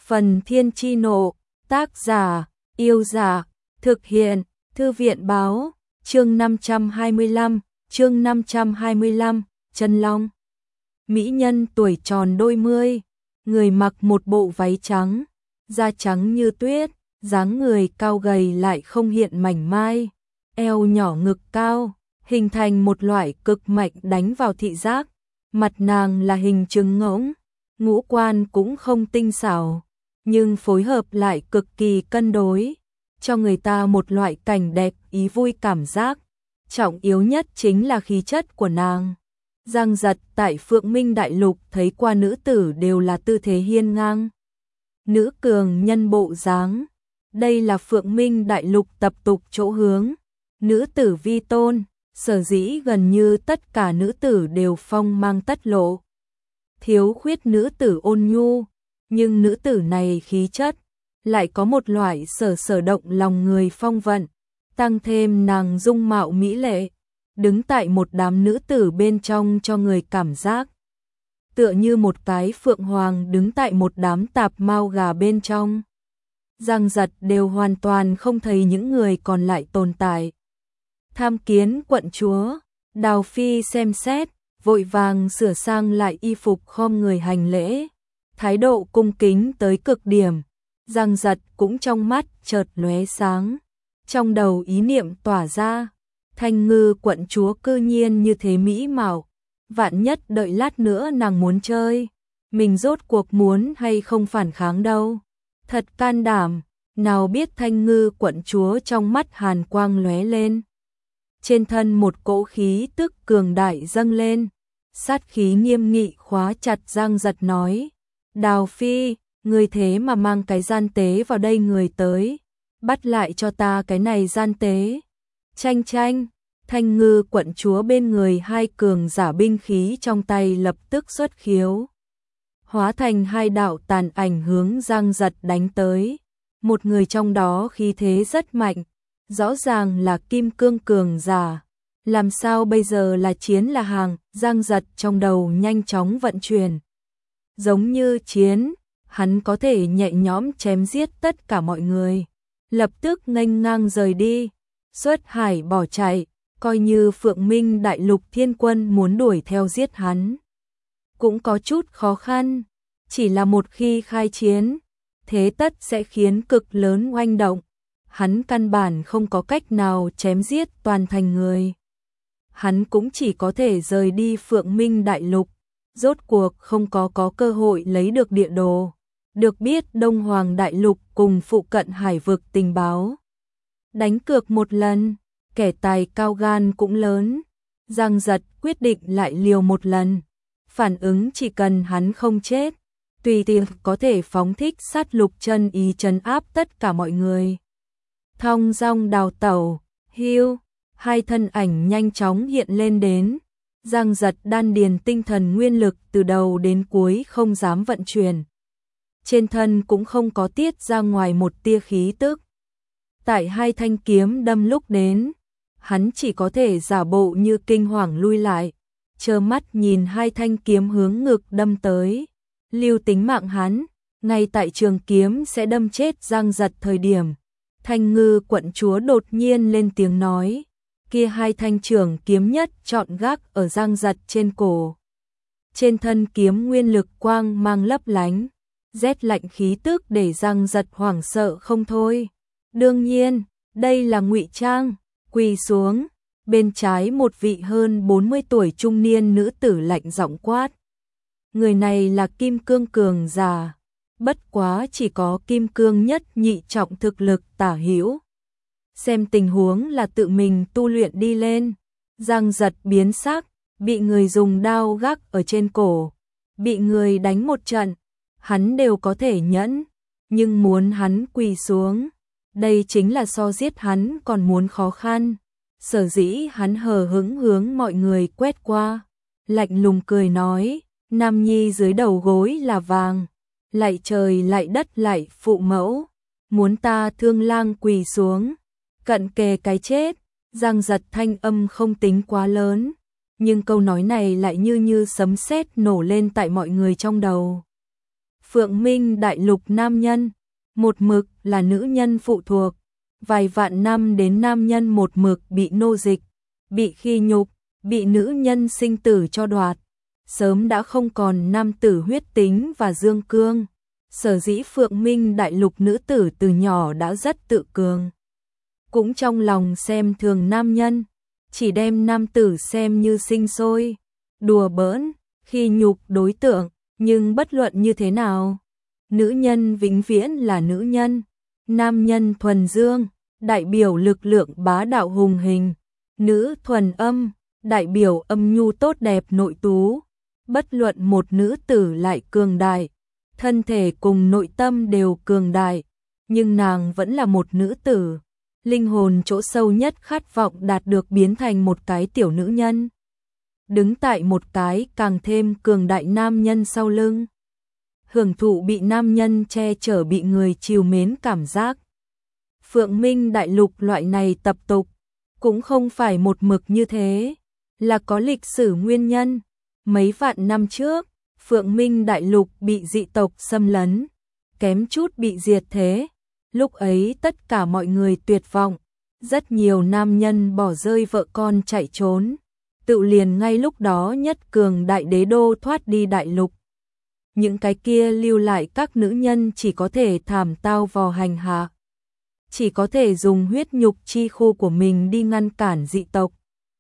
Phần Thiên Chi Nộ, tác giả, Yêu Giả, thực hiện, Thư viện Báo, chương 525, Chân Long. Mỹ nhân tuổi tròn đôi mươi, người mặc một bộ váy trắng, da trắng như tuyết, dáng người cao gầy lại không hiện mảnh mai, eo nhỏ ngực cao, hình thành một loại cực mạnh đánh vào thị giác. Mặt nàng là hình trứng ngỗng, ngũ quan cũng không tinh xảo, nhưng phối hợp lại cực kỳ cân đối, cho người ta một loại cảnh đẹp ý vui cảm giác. Trọng yếu nhất chính là khí chất của nàng. Giang Giật tại Phượng Minh Đại Lục thấy qua nữ tử đều là tư thế hiên ngang, nữ cường nhân bộ dáng. Đây là Phượng Minh Đại Lục tập tục chỗ hướng, nữ tử vi tôn, sở dĩ gần như tất cả nữ tử đều phong mang tất lộ. Thiếu khuyết nữ tử ôn nhu, nhưng nữ tử này khí chất lại có một loại sở động lòng người phong vận, tăng thêm nàng dung mạo mỹ lệ, đứng tại một đám nữ tử bên trong cho người cảm giác tựa như một cái phượng hoàng đứng tại một đám tạp mao gà bên trong. Giang Giật đều hoàn toàn không thấy những người còn lại tồn tại. Tham kiến quận chúa, Đào Phi xem xét, vội vàng sửa sang lại y phục khom người hành lễ, thái độ cung kính tới cực điểm. Giang Giật cũng trong mắt chợt lóe sáng, trong đầu ý niệm tỏa ra, Thanh Ngư quận chúa cư nhiên như thế mỹ mạo, vạn nhất đợi lát nữa nàng muốn chơi, mình rốt cuộc muốn hay không phản kháng đâu. Thật can đảm, nào biết Thanh Ngư quận chúa trong mắt hàn quang lóe lên. Trên thân một cỗ khí tức cường đại dâng lên, sát khí nghiêm nghị khóa chặt Giang Giật nói: Đào Phi, người thế mà mang cái gian tế vào đây người tới, bắt lại cho ta cái này gian tế. Tranh tranh, Thanh Ngư quận chúa bên người hai cường giả binh khí trong tay lập tức xuất khiếu, hóa thành hai đạo tàn ảnh hướng Giang Giật đánh tới. Một người trong đó khí thế rất mạnh, rõ ràng là kim cương cường giả. Làm sao bây giờ là chiến là hàng? Giang Giật trong đầu nhanh chóng vận chuyển. Giống như chiến, hắn có thể nhẹ nhõm chém giết tất cả mọi người, lập tức nghênh ngang rời đi, xuất hải bỏ chạy, coi như Phượng Minh Đại Lục thiên quân muốn đuổi theo giết hắn cũng có chút khó khăn. Chỉ là một khi khai chiến, thế tất sẽ khiến cực lớn oanh động, hắn căn bản không có cách nào chém giết toàn thành người. Hắn cũng chỉ có thể rời đi Phượng Minh Đại Lục, rốt cuộc không có cơ hội lấy được địa đồ. Được biết Đông Hoàng Đại Lục cùng phụ cận hải vực tình báo. Đánh cược một lần, kẻ tài cao gan cũng lớn. Giang Giật quyết định lại liều một lần. Phản ứng chỉ cần hắn không chết, tùy tiện có thể phóng thích sát lục chân ý trấn áp tất cả mọi người. Thong dong đào tẩu, hưu, hai thân ảnh nhanh chóng hiện lên đến. Giang Giật đan điền tinh thần nguyên lực từ đầu đến cuối không dám vận chuyển. Trên thân cũng không có tiết ra ngoài một tia khí tức. Tại hai thanh kiếm đâm lúc đến, hắn chỉ có thể giả bộ như kinh hoàng lui lại, trơ mắt nhìn hai thanh kiếm hướng ngực đâm tới. Lưu tính mạng hắn, ngay tại trường kiếm sẽ đâm chết Giang Giật thời điểm, Thanh Ngư quận chúa đột nhiên lên tiếng nói, kia hai thanh trường kiếm nhất chọn gác ở Giang Giật trên cổ. Trên thân kiếm nguyên lực quang mang lấp lánh, rét lạnh khí tức để Giang Giật hoảng sợ không thôi. Đương nhiên, đây là ngụy trang. Quỳ xuống, bên trái một vị hơn 40 tuổi trung niên nữ tử lạnh giọng quát. Người này là kim cương cường giả, bất quá chỉ có kim cương nhất nhị trọng thực lực tả hữu. Xem tình huống là tự mình tu luyện đi lên. Giang Giật biến sắc, bị người dùng đao gác ở trên cổ, bị người đánh một trận, hắn đều có thể nhẫn, nhưng muốn hắn quỳ xuống, đây chính là so giết hắn còn muốn khó khăn. Sở dĩ hắn hờ hững hướng mọi người quét qua, lạnh lùng cười nói, nam nhi dưới đầu gối là vàng, lạy trời lạy đất lạy phụ mẫu, muốn ta Thương Lang quỳ xuống, cận kề cái chết. Giang Giật thanh âm không tính quá lớn, nhưng câu nói này lại như sấm sét nổ lên tại mọi người trong đầu. Phượng Minh Đại Lục nam nhân, một mực là nữ nhân phụ thuộc, vài vạn năm đến nam nhân một mực bị nô dịch, bị khi nhục, bị nữ nhân sinh tử cho đoạt, sớm đã không còn nam tử huyết tính và dương cương. Sở dĩ Phượng Minh Đại Lục nữ tử từ nhỏ đã rất tự cường, cũng trong lòng xem thường nam nhân, chỉ đem nam tử xem như sinh sôi, đùa bỡn, khi nhục đối tượng, nhưng bất luận như thế nào, nữ nhân vĩnh viễn là nữ nhân, nam nhân thuần dương, đại biểu lực lượng bá đạo hùng hình, nữ thuần âm, đại biểu âm nhu tốt đẹp nội tú, bất luận một nữ tử lại cường đại, thân thể cùng nội tâm đều cường đại, nhưng nàng vẫn là một nữ tử, linh hồn chỗ sâu nhất khát vọng đạt được biến thành một cái tiểu nữ nhân, đứng tại một cái càng thêm cường đại nam nhân sau lưng, hưởng thụ bị nam nhân che chở, bị người trìu mến cảm giác. Phượng Minh Đại Lục loại này tập tục cũng không phải một mực như thế, là có lịch sử nguyên nhân. Mấy vạn năm trước, Phượng Minh Đại Lục bị dị tộc xâm lấn, kém chút bị diệt thế. Lúc ấy tất cả mọi người tuyệt vọng, rất nhiều nam nhân bỏ rơi vợ con chạy trốn. Tự liền ngay lúc đó nhất cường đại đế đô thoát đi đại lục. Những cái kia lưu lại các nữ nhân chỉ có thể thảm tao vò hành hạ, chỉ có thể dùng huyết nhục chi khu của mình đi ngăn cản dị tộc,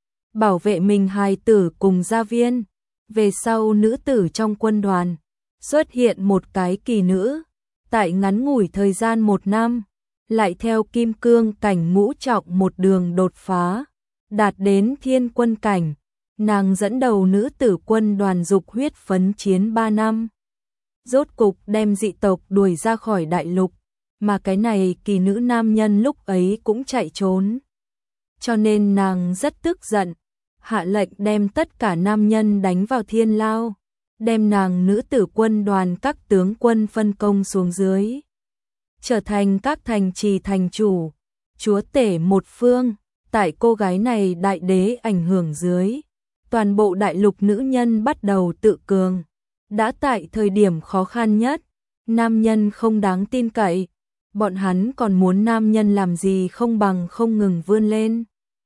bảo vệ mình hài tử cùng gia viên. Về sau nữ tử trong quân đoàn xuất hiện một cái kỳ nữ, tại ngắn ngủi thời gian 1 năm, lại theo kim cương cảnh ngũ trọng một đường đột phá, đạt đến thiên quân cảnh. Nàng dẫn đầu nữ tử quân đoàn dục huyết phấn chiến 3 năm, rốt cục đem dị tộc đuổi ra khỏi đại lục, mà cái này kỳ nữ nam nhân lúc ấy cũng chạy trốn. Cho nên nàng rất tức giận, hạ lệnh đem tất cả nam nhân đánh vào thiên lao, đem nàng nữ tử quân đoàn các tướng quân phân công xuống dưới, trở thành các thành trì thành chủ, chúa tể một phương. Tại cô gái này đại đế ảnh hưởng dưới, toàn bộ đại lục nữ nhân bắt đầu tự cường. Đã tại thời điểm khó khăn nhất, nam nhân không đáng tin cậy, bọn hắn còn muốn nam nhân làm gì không bằng không ngừng vươn lên,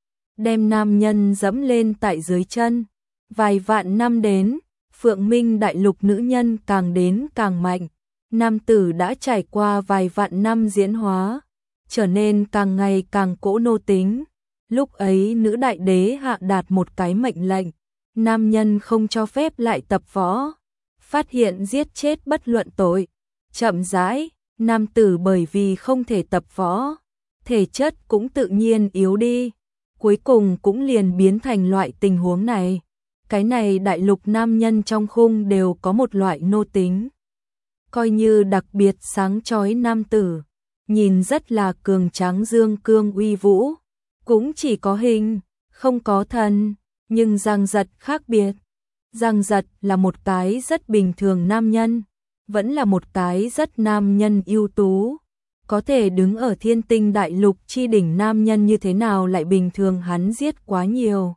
đem nam nhân dẫm lên tại dưới chân. Vài vạn năm đến, Phượng Minh Đại Lục nữ nhân càng đến càng mạnh, nam tử đã trải qua vài vạn năm diễn hóa, trở nên càng ngày càng cỗ nô tính. Lúc ấy nữ đại đế hạ đạt một cái mệnh lệnh, nam nhân không cho phép lại tập võ, phát hiện giết chết bất luận tội. Chậm rãi, nam tử bởi vì không thể tập võ, thể chất cũng tự nhiên yếu đi, cuối cùng cũng liền biến thành loại tình huống này. Cái này đại lục nam nhân trong khung đều có một loại nô tính, coi như đặc biệt sáng chói nam tử, nhìn rất là cường tráng dương cương uy vũ, cũng chỉ có hình, không có thân, nhưng Giang Giật khác biệt. Giang Giật là một cái rất bình thường nam nhân, vẫn là một cái rất nam nhân ưu tú, có thể đứng ở thiên tinh đại lục chi đỉnh nam nhân như thế nào lại bình thường, hắn giết quá nhiều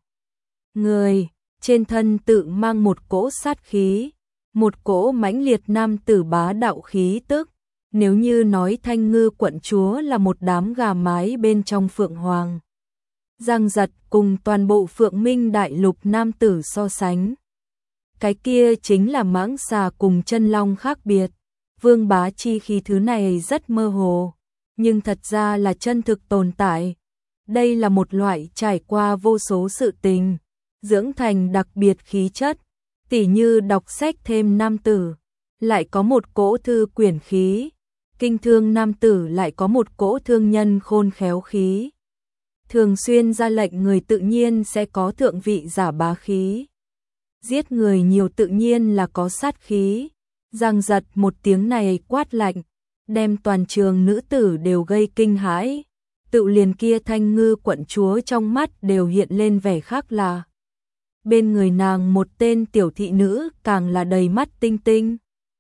người, trên thân tự mang một cỗ sát khí, một cỗ mãnh liệt nam tử bá đạo khí tức. Nếu như nói Thanh Ngư quận chúa là một đám gà mái bên trong Phượng Hoàng, Giang Giật cùng toàn bộ Phượng Minh Đại Lục nam tử so sánh, cái kia chính là mãng xà cùng chân long khác biệt. Vương bá chi khí thứ này rất mơ hồ, nhưng thật ra là chân thực tồn tại. Đây là một loại trải qua vô số sự tình, dưỡng thành đặc biệt khí chất, tỉ như đọc sách thêm nam tử, lại có một cỗ thư quyển khí, kinh thương nam tử lại có một cỗ thương nhân khôn khéo khí. Thường xuyên ra lệnh người tự nhiên sẽ có thượng vị giả bá khí. Giết người nhiều tự nhiên là có sát khí. Giang Giật một tiếng này quát lạnh, đem toàn trường nữ tử đều gây kinh hãi. Tự liền kia Thanh Ngư quận chúa trong mắt đều hiện lên vẻ khác lạ. Bên người nàng một tên tiểu thị nữ càng là đầy mắt tinh tinh.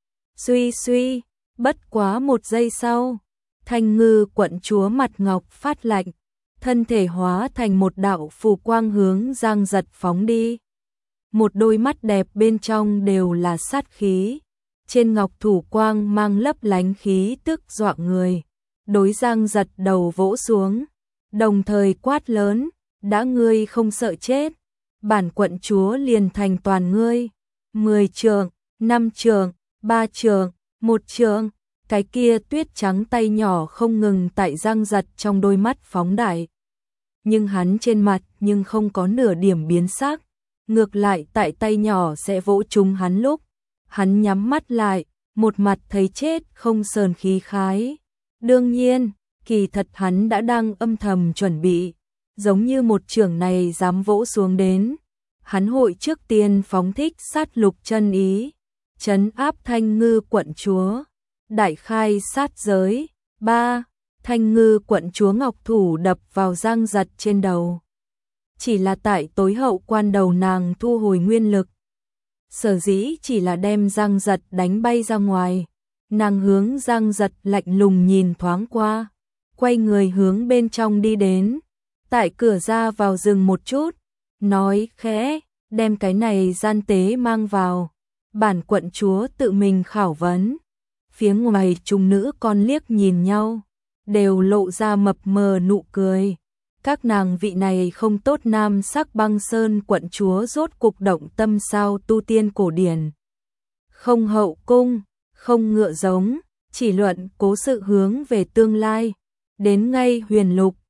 Suy suy, bất quá 1 giây sau, Thanh Ngư quận chúa mặt ngọc phát lạnh, thân thể hóa thành một đạo phù quang hướng Giang Giật phóng đi. Một đôi mắt đẹp bên trong đều là sát khí, trên ngọc thủ quang mang lấp lánh khí tức dọa người. Đối Giang Giật đầu vỗ xuống, đồng thời quát lớn, đã ngươi không sợ chết, bản quận chúa liền thành toàn ngươi. 10 trượng, 5 trượng, 3 trượng, 1 trượng, cái kia tuyết trắng tay nhỏ không ngừng tại Giang Giật trong đôi mắt phóng đại. Nhưng hắn trên mặt nhưng không có nửa điểm biến sắc, ngược lại tại tay nhỏ sẽ vỗ trúng hắn lúc. Hắn nhắm mắt lại, một mặt thấy chết không sờn khí khái. Đương nhiên, kỳ thật hắn đã đang âm thầm chuẩn bị, giống như một chưởng này dám vỗ xuống đến. Hắn hội trước tiên phóng thích sát lục chân ý, trấn áp Thanh Ngư quận chúa, đại khai sát giới. 3. Thanh Ngư quận chúa ngọc thủ đập vào Giang Giật trên đầu. Chỉ là tại tối hậu quan đầu nàng thu hồi nguyên lực. Sở dĩ chỉ là đem Giang Giật đánh bay ra ngoài. Nàng hướng Giang Giật lạnh lùng nhìn thoáng qua, quay người hướng bên trong đi đến. Tại cửa ra vào dừng một chút, nói khẽ, đem cái này gian tế mang vào. Bản quận chúa tự mình khảo vấn. Phía ngoài chúng nữ con liếc nhìn nhau, đều lộ ra mập mờ nụ cười. Các nàng vị này không tốt nam sắc Băng Sơn quận chúa rốt cục động tâm sao tu tiên cổ điển. Không hậu cung, không ngựa giống, chỉ luận cố sự hướng về tương lai. Đến ngay huyền lục,